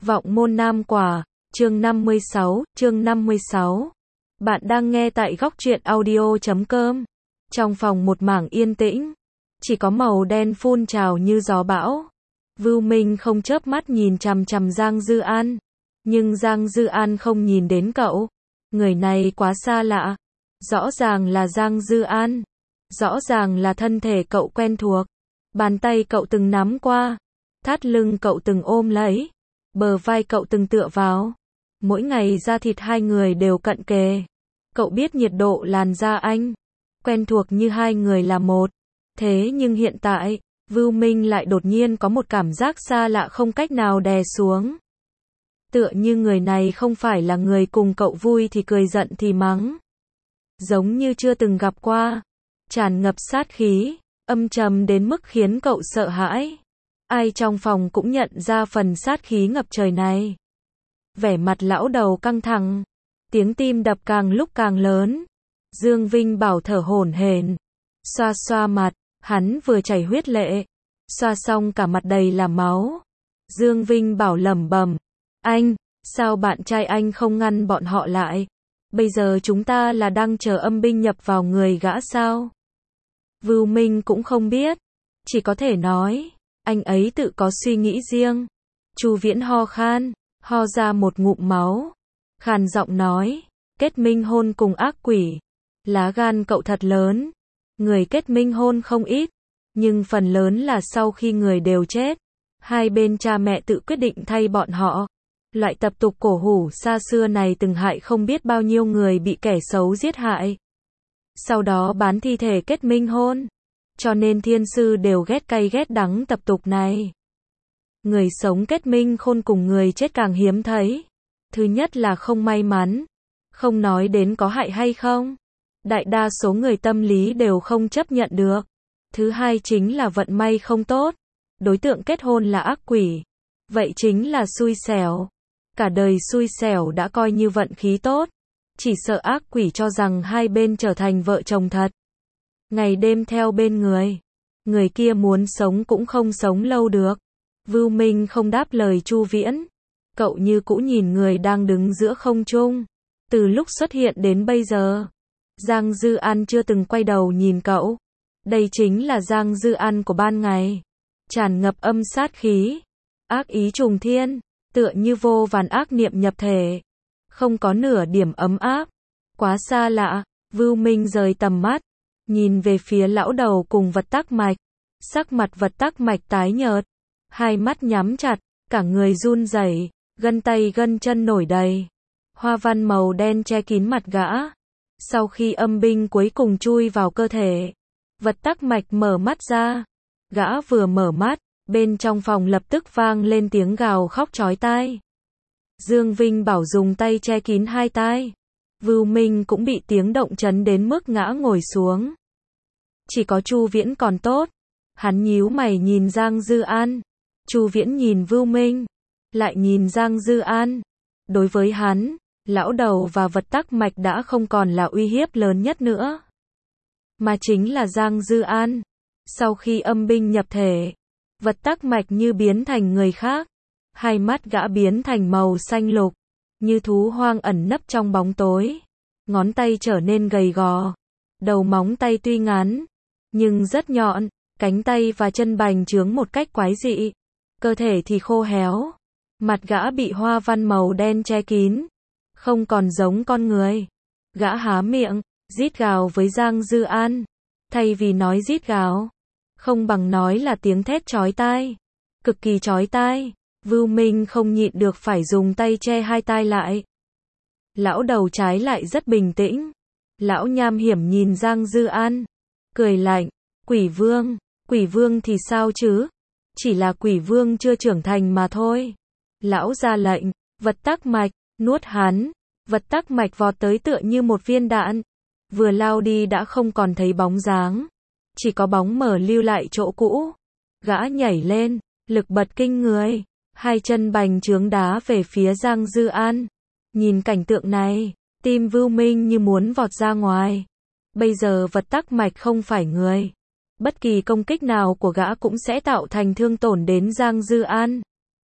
Vọng môn nam quả, chương 56. Bạn đang nghe tại góc truyện audio.com. Trong phòng một mảng yên tĩnh, chỉ có màu đen phun trào như gió bão. Vưu Minh không chớp mắt nhìn chằm chằm Giang Dư An, nhưng Giang Dư An không nhìn đến cậu. Người này quá xa lạ. Rõ ràng là Giang Dư An, rõ ràng là thân thể cậu quen thuộc. Bàn tay cậu từng nắm qua, thắt lưng cậu từng ôm lấy, bờ vai cậu từng tựa vào. Mỗi ngày da thịt hai người đều cận kề. Cậu biết nhiệt độ làn da anh, quen thuộc như hai người là một. Thế nhưng hiện tại, Vưu Minh lại đột nhiên có một cảm giác xa lạ không cách nào đè xuống. Tựa như người này không phải là người cùng cậu vui thì cười giận thì mắng. Giống như chưa từng gặp qua, tràn ngập sát khí, âm trầm đến mức khiến cậu sợ hãi. Ai trong phòng cũng nhận ra phần sát khí ngập trời này. Vẻ mặt lão đầu căng thẳng, tiếng tim đập càng lúc càng lớn. Dương Vinh Bảo thở hổn hển, xoa xoa mặt, hắn vừa chảy huyết lệ, xoa xong cả mặt đầy là máu. Dương Vinh Bảo lẩm bẩm, anh, sao bạn trai anh không ngăn bọn họ lại? Bây giờ chúng ta là đang chờ âm binh nhập vào người gã sao? Vưu Minh cũng không biết, chỉ có thể nói, anh ấy tự có suy nghĩ riêng. Chu Viễn ho khan, ho ra một ngụm máu, khàn giọng nói, kết minh hôn cùng ác quỷ. Lá gan cậu thật lớn. Người kết minh hôn không ít, nhưng phần lớn là sau khi người đều chết, hai bên cha mẹ tự quyết định thay bọn họ. Loại tập tục cổ hủ xa xưa này từng hại không biết bao nhiêu người bị kẻ xấu giết hại. Sau đó bán thi thể kết minh hôn. Cho nên thiên sư đều ghét cay ghét đắng tập tục này. Người sống kết minh hôn cùng người chết càng hiếm thấy. Thứ nhất là không may mắn, không nói đến có hại hay không. Đại đa số người tâm lý đều không chấp nhận được. Thứ hai chính là vận may không tốt. Đối tượng kết hôn là ác quỷ. Vậy chính là xui xẻo. Cả đời xui xẻo đã coi như vận khí tốt. Chỉ sợ ác quỷ cho rằng hai bên trở thành vợ chồng thật. Ngày đêm theo bên người. Người kia muốn sống cũng không sống lâu được. Vưu Minh không đáp lời Chu Viễn. Cậu như cũ nhìn người đang đứng giữa không trung. Từ lúc xuất hiện đến bây giờ, Giang Dư An chưa từng quay đầu nhìn cậu. Đây chính là Giang Dư An của ban ngày. Tràn ngập âm sát khí, ác ý trùng thiên, tựa như vô vàn ác niệm nhập thể. Không có nửa điểm ấm áp. Quá xa lạ. Vưu Minh rời tầm mắt, nhìn về phía lão đầu cùng Vật Tắc Mạch. Sắc mặt Vật Tắc Mạch tái nhợt, hai mắt nhắm chặt, cả người run rẩy, gân tay gân chân nổi đầy. Hoa văn màu đen che kín mặt gã. Sau khi âm binh cuối cùng chui vào cơ thể, Vật Tắc Mạch mở mắt ra. Gã vừa mở mắt, bên trong phòng lập tức vang lên tiếng gào khóc chói tai. Dương Vinh Bảo dùng tay che kín hai tai. Vưu Minh cũng bị tiếng động chấn đến mức ngã ngồi xuống. Chỉ có Chu Viễn còn tốt. Hắn nhíu mày nhìn Giang Dư An. Chu Viễn nhìn Vưu Minh, lại nhìn Giang Dư An. Đối với hắn, lão đầu và Vật Tắc Mạch đã không còn là uy hiếp lớn nhất nữa, mà chính là Giang Dư An. Sau khi âm binh nhập thể, Vật Tắc Mạch như biến thành người khác. Hai mắt gã biến thành màu xanh lục, như thú hoang ẩn nấp trong bóng tối. Ngón tay trở nên gầy gò. Đầu móng tay tuy ngắn, nhưng rất nhọn. Cánh tay và chân bành trướng một cách quái dị. Cơ thể thì khô héo. Mặt gã bị hoa văn màu đen che kín, không còn giống con người. Gã há miệng, rít gào với Giang Dư An. Thay vì nói rít gào, không bằng nói là tiếng thét chói tai. Cực kỳ chói tai. Vưu Minh không nhịn được phải dùng tay che hai tai lại. Lão đầu trái lại rất bình tĩnh. Lão nham hiểm nhìn Giang Dư An, cười lạnh. Quỷ vương thì sao chứ? Chỉ là quỷ vương chưa trưởng thành mà thôi. Lão ra lệnh, Vật Tắc Mạch, nuốt hắn. Vật Tắc Mạch vọt tới tựa như một viên đạn. Vừa lao đi đã không còn thấy bóng dáng. Chỉ có bóng mờ lưu lại chỗ cũ. Gã nhảy lên, lực bật kinh người. Hai chân bành trướng đá về phía Giang Dư An. Nhìn cảnh tượng này, tim Vưu Minh như muốn vọt ra ngoài. Bây giờ Vật Tắc Mạch không phải người. Bất kỳ công kích nào của gã cũng sẽ tạo thành thương tổn đến Giang Dư An.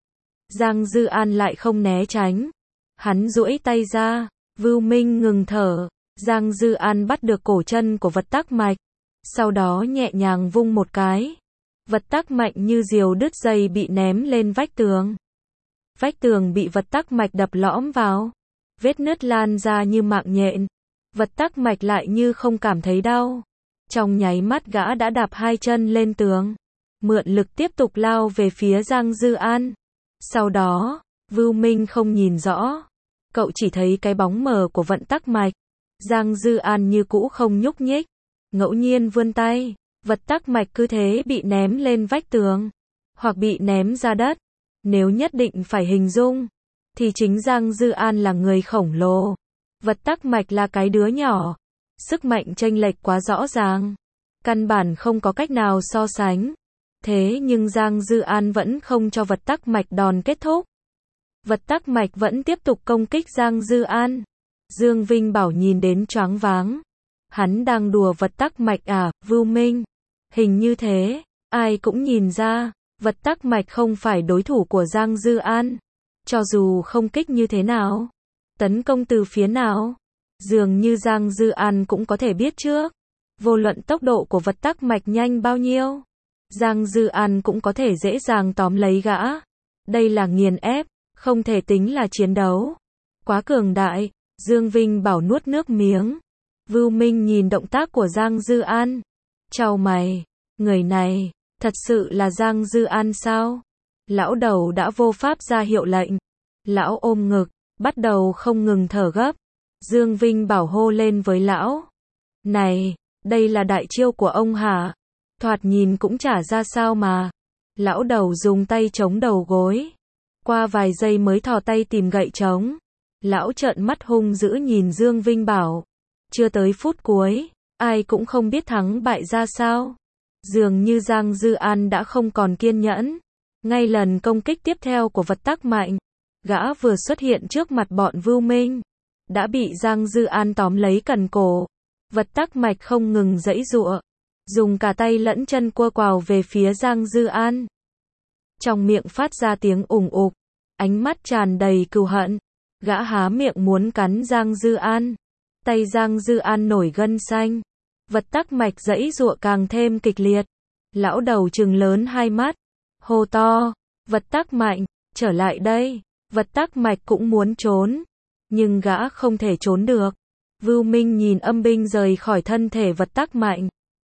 Giang Dư An lại không né tránh. Hắn duỗi tay ra, Vưu Minh ngừng thở, Giang Dư An bắt được cổ chân của vật tắc mạch, sau đó nhẹ nhàng vung một cái. Vật tắc mạch như diều đứt dây bị ném lên vách tường. Vách tường bị vật tắc mạch đập lõm vào, vết nứt lan ra như mạng nhện. Vật tắc mạch lại như không cảm thấy đau. Trong nháy mắt gã đã đạp hai chân lên tường, mượn lực tiếp tục lao về phía Giang Dư An. Sau đó, Vưu Minh không nhìn rõ, cậu chỉ thấy cái bóng mờ của vận tắc mạch. Giang Dư An như cũ không nhúc nhích, ngẫu nhiên vươn tay, vật tắc mạch cứ thế bị ném lên vách tường, hoặc bị ném ra đất. Nếu nhất định phải hình dung, thì chính Giang Dư An là người khổng lồ, vật tắc mạch là cái đứa nhỏ. Sức mạnh chênh lệch quá rõ ràng, căn bản không có cách nào so sánh. Thế nhưng Giang Dư An vẫn không cho vật tắc mạch đòn kết thúc. Vật tắc mạch vẫn tiếp tục công kích Giang Dư An. Dương Vinh Bảo nhìn đến choáng váng. Hắn đang đùa vật tắc mạch à, Vưu Minh? Hình như thế, ai cũng nhìn ra, vật tắc mạch không phải đối thủ của Giang Dư An. Cho dù không kích như thế nào, tấn công từ phía nào, dường như Giang Dư An cũng có thể biết trước. Vô luận tốc độ của vật tắc mạch nhanh bao nhiêu, Giang Dư An cũng có thể dễ dàng tóm lấy gã. Đây là nghiền ép, không thể tính là chiến đấu. Quá cường đại, Dương Vinh Bảo nuốt nước miếng. Vưu Minh nhìn động tác của Giang Dư An, chau mày, người này, thật sự là Giang Dư An sao? Lão đầu đã vô pháp ra hiệu lệnh. Lão ôm ngực, bắt đầu không ngừng thở gấp. Dương Vinh Bảo hô lên với lão. Này, đây là đại chiêu của ông hả? Thoạt nhìn cũng chả ra sao mà. Lão đầu dùng tay chống đầu gối. Qua vài giây mới thò tay tìm gậy chống. Lão trợn mắt hung dữ nhìn Dương Vinh Bảo. Chưa tới phút cuối, ai cũng không biết thắng bại ra sao. Dường như Giang Dư An đã không còn kiên nhẫn. Ngay lần công kích tiếp theo của vật tắc mạnh, gã vừa xuất hiện trước mặt bọn Vưu Minh, đã bị Giang Dư An tóm lấy cần cổ. Vật tắc mạch không ngừng giãy giụa, dùng cả tay lẫn chân cua quào về phía Giang Dư An. Trong miệng phát ra tiếng ùng ục, ánh mắt tràn đầy cừu hận. Gã há miệng muốn cắn Giang Dư An. Tay Giang Dư An nổi gân xanh. Vật tắc mạch giãy giụa càng thêm kịch liệt. Lão đầu trừng lớn hai mắt, hô to, vật tắc mạnh, trở lại đây. Vật tắc mạch cũng muốn trốn, nhưng gã không thể trốn được. Vưu Minh nhìn âm binh rời khỏi thân thể vật tắc mạnh.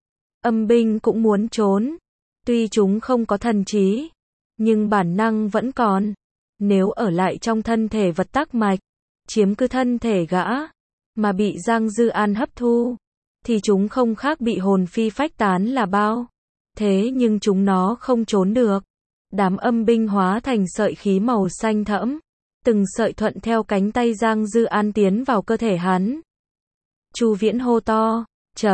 Âm binh cũng muốn trốn. Tuy chúng không có thần trí, nhưng bản năng vẫn còn. Nếu ở lại trong thân thể vật tắc mạch, chiếm cứ thân thể gã, mà bị Giang Dư An hấp thu, thì chúng không khác bị hồn phi phách tán là bao. Thế nhưng chúng nó không trốn được. Đám âm binh hóa thành sợi khí màu xanh thẫm, từng sợi thuận theo cánh tay Giang Dư An tiến vào cơ thể hắn. Chu Viễn hô to,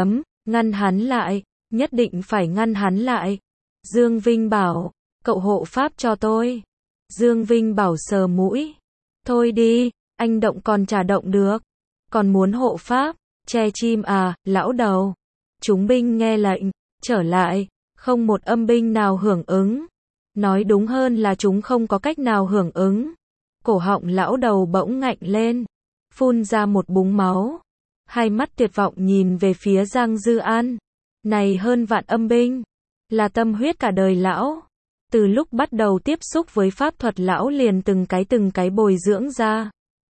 ngăn hắn lại, nhất định phải ngăn hắn lại. Dương Vinh Bảo, cậu hộ pháp cho tôi. Dương Vinh Bảo sờ mũi. Thôi đi, anh động còn chả động được. Còn muốn hộ pháp, che chim à, lão đầu. Chúng binh nghe lệnh, trở lại, không một âm binh nào hưởng ứng. Nói đúng hơn là chúng không có cách nào hưởng ứng. Cổ họng lão đầu bỗng ngạnh lên, phun ra một búng máu. Hai mắt tuyệt vọng nhìn về phía Giang Dư An. Này hơn vạn âm binh, là tâm huyết cả đời lão. Từ lúc bắt đầu tiếp xúc với pháp thuật lão liền từng cái bồi dưỡng ra.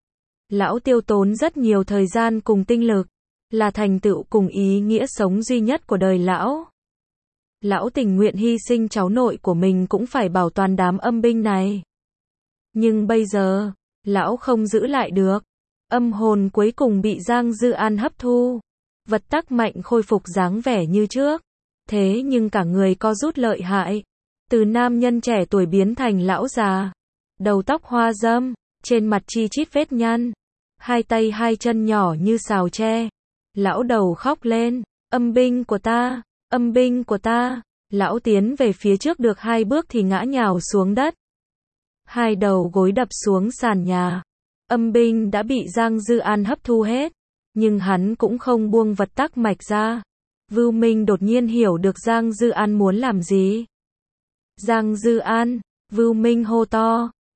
Lão tiêu tốn rất nhiều thời gian cùng tinh lực, là thành tựu cùng ý nghĩa sống duy nhất của đời lão. Lão tình nguyện hy sinh cháu nội của mình cũng phải bảo toàn đám âm binh này. Nhưng bây giờ, lão không giữ lại được. Âm hồn cuối cùng bị Giang Dư An hấp thu. Vật tắc mạnh khôi phục dáng vẻ như trước. Thế nhưng cả người co rút lợi hại. Từ nam nhân trẻ tuổi biến thành lão già. Đầu tóc hoa râm, trên mặt chi chít vết nhăn. Hai tay hai chân nhỏ như sào tre. Lão đầu khóc lên, âm binh của ta, âm binh của ta. Lão tiến về phía trước được 2 bước thì ngã nhào xuống đất. 2 đầu gối đập xuống sàn nhà. Âm binh đã bị Giang Dư An hấp thu hết, nhưng hắn cũng không buông vật tắc mạch ra. Vưu Minh đột nhiên hiểu được Giang Dư An muốn làm gì. Giang Dư An, Vưu Minh hô to,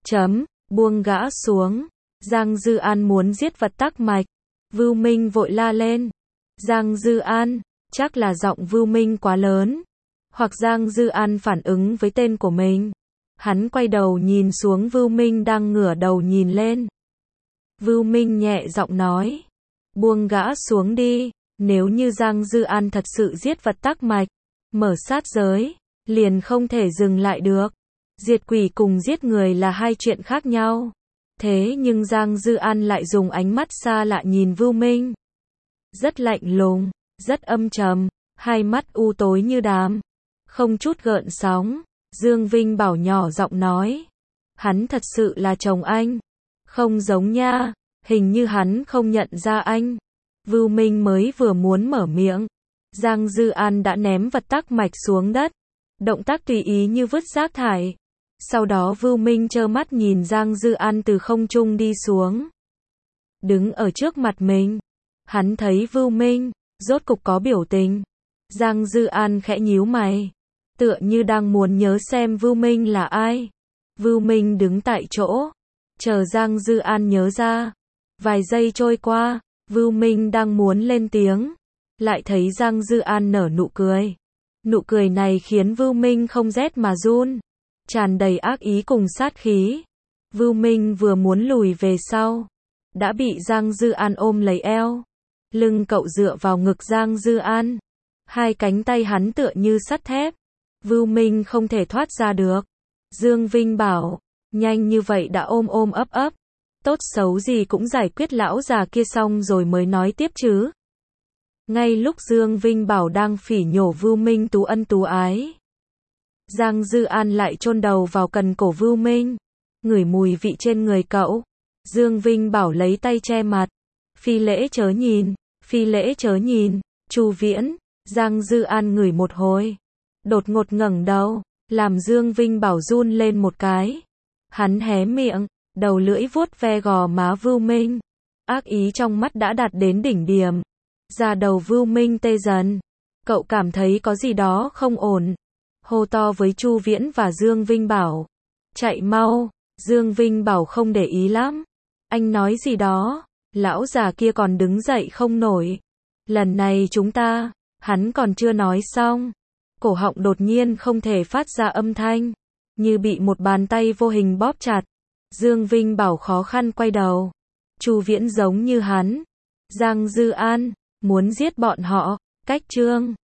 Buông gã xuống. Giang Dư An muốn giết vật tắc mạch. Vưu Minh vội la lên. Giang Dư An, chắc là giọng Vưu Minh quá lớn. Hoặc Giang Dư An phản ứng với tên của mình. Hắn quay đầu nhìn xuống Vưu Minh đang ngửa đầu nhìn lên. Vưu Minh nhẹ giọng nói. Buông gã xuống đi. Nếu như Giang Dư An thật sự giết vật tắc mạch, mở sát giới, liền không thể dừng lại được. Diệt quỷ cùng giết người là hai chuyện khác nhau. Thế nhưng Giang Dư An lại dùng ánh mắt xa lạ nhìn Vưu Minh. Rất lạnh lùng, rất âm trầm, hai mắt u tối như đám. Không chút gợn sóng. Dương Vinh Bảo nhỏ giọng nói. Hắn thật sự là chồng anh. Không giống nha, hình như hắn không nhận ra anh. Vưu Minh mới vừa muốn mở miệng. Giang Dư An đã ném vật tắc mạch xuống đất. Động tác tùy ý như vứt rác thải. Sau đó Vưu Minh trơ mắt nhìn Giang Dư An từ không trung đi xuống. Đứng ở trước mặt mình. Hắn thấy Vưu Minh, rốt cục có biểu tình. Giang Dư An khẽ nhíu mày. Tựa như đang muốn nhớ xem Vưu Minh là ai. Vưu Minh đứng tại chỗ. Chờ Giang Dư An nhớ ra. Vài giây trôi qua, Vưu Minh đang muốn lên tiếng. Lại thấy Giang Dư An nở nụ cười. Nụ cười này khiến Vưu Minh không rét mà run. Tràn đầy ác ý cùng sát khí. Vưu Minh vừa muốn lùi về sau. Đã bị Giang Dư An ôm lấy eo. Lưng cậu dựa vào ngực Giang Dư An. Hai cánh tay hắn tựa như sắt thép. Vưu Minh không thể thoát ra được. Dương Vinh bảo, nhanh như vậy đã ôm ôm ấp ấp. Tốt xấu gì cũng giải quyết lão già kia xong rồi mới nói tiếp chứ. Ngay lúc Dương Vinh Bảo đang phỉ nhổ Vưu Minh tú ân tú ái. Giang Dư An lại chôn đầu vào cần cổ Vưu Minh. Ngửi mùi vị trên người cậu. Dương Vinh Bảo lấy tay che mặt. Phi lễ chớ nhìn, phi lễ chớ nhìn. Chu Viễn. Giang Dư An ngửi một hồi. Đột ngột ngẩng đầu. Làm Dương Vinh Bảo run lên một cái. Hắn hé miệng. Đầu lưỡi vuốt ve gò má Vưu Minh. Ác ý trong mắt đã đạt đến đỉnh điểm. Da đầu Vưu Minh tê dần. Cậu cảm thấy có gì đó không ổn. Hô to với Chu Viễn và Dương Vinh Bảo. Chạy mau. Dương Vinh Bảo không để ý lắm. Anh nói gì đó. Lão già kia còn đứng dậy không nổi. Lần này chúng ta. Hắn còn chưa nói xong. Cổ họng đột nhiên không thể phát ra âm thanh. Như bị một bàn tay vô hình bóp chặt. Dương Vinh Bảo khó khăn quay đầu. Chu Viễn giống như hắn. Giang Dư An, muốn giết bọn họ. Cách chương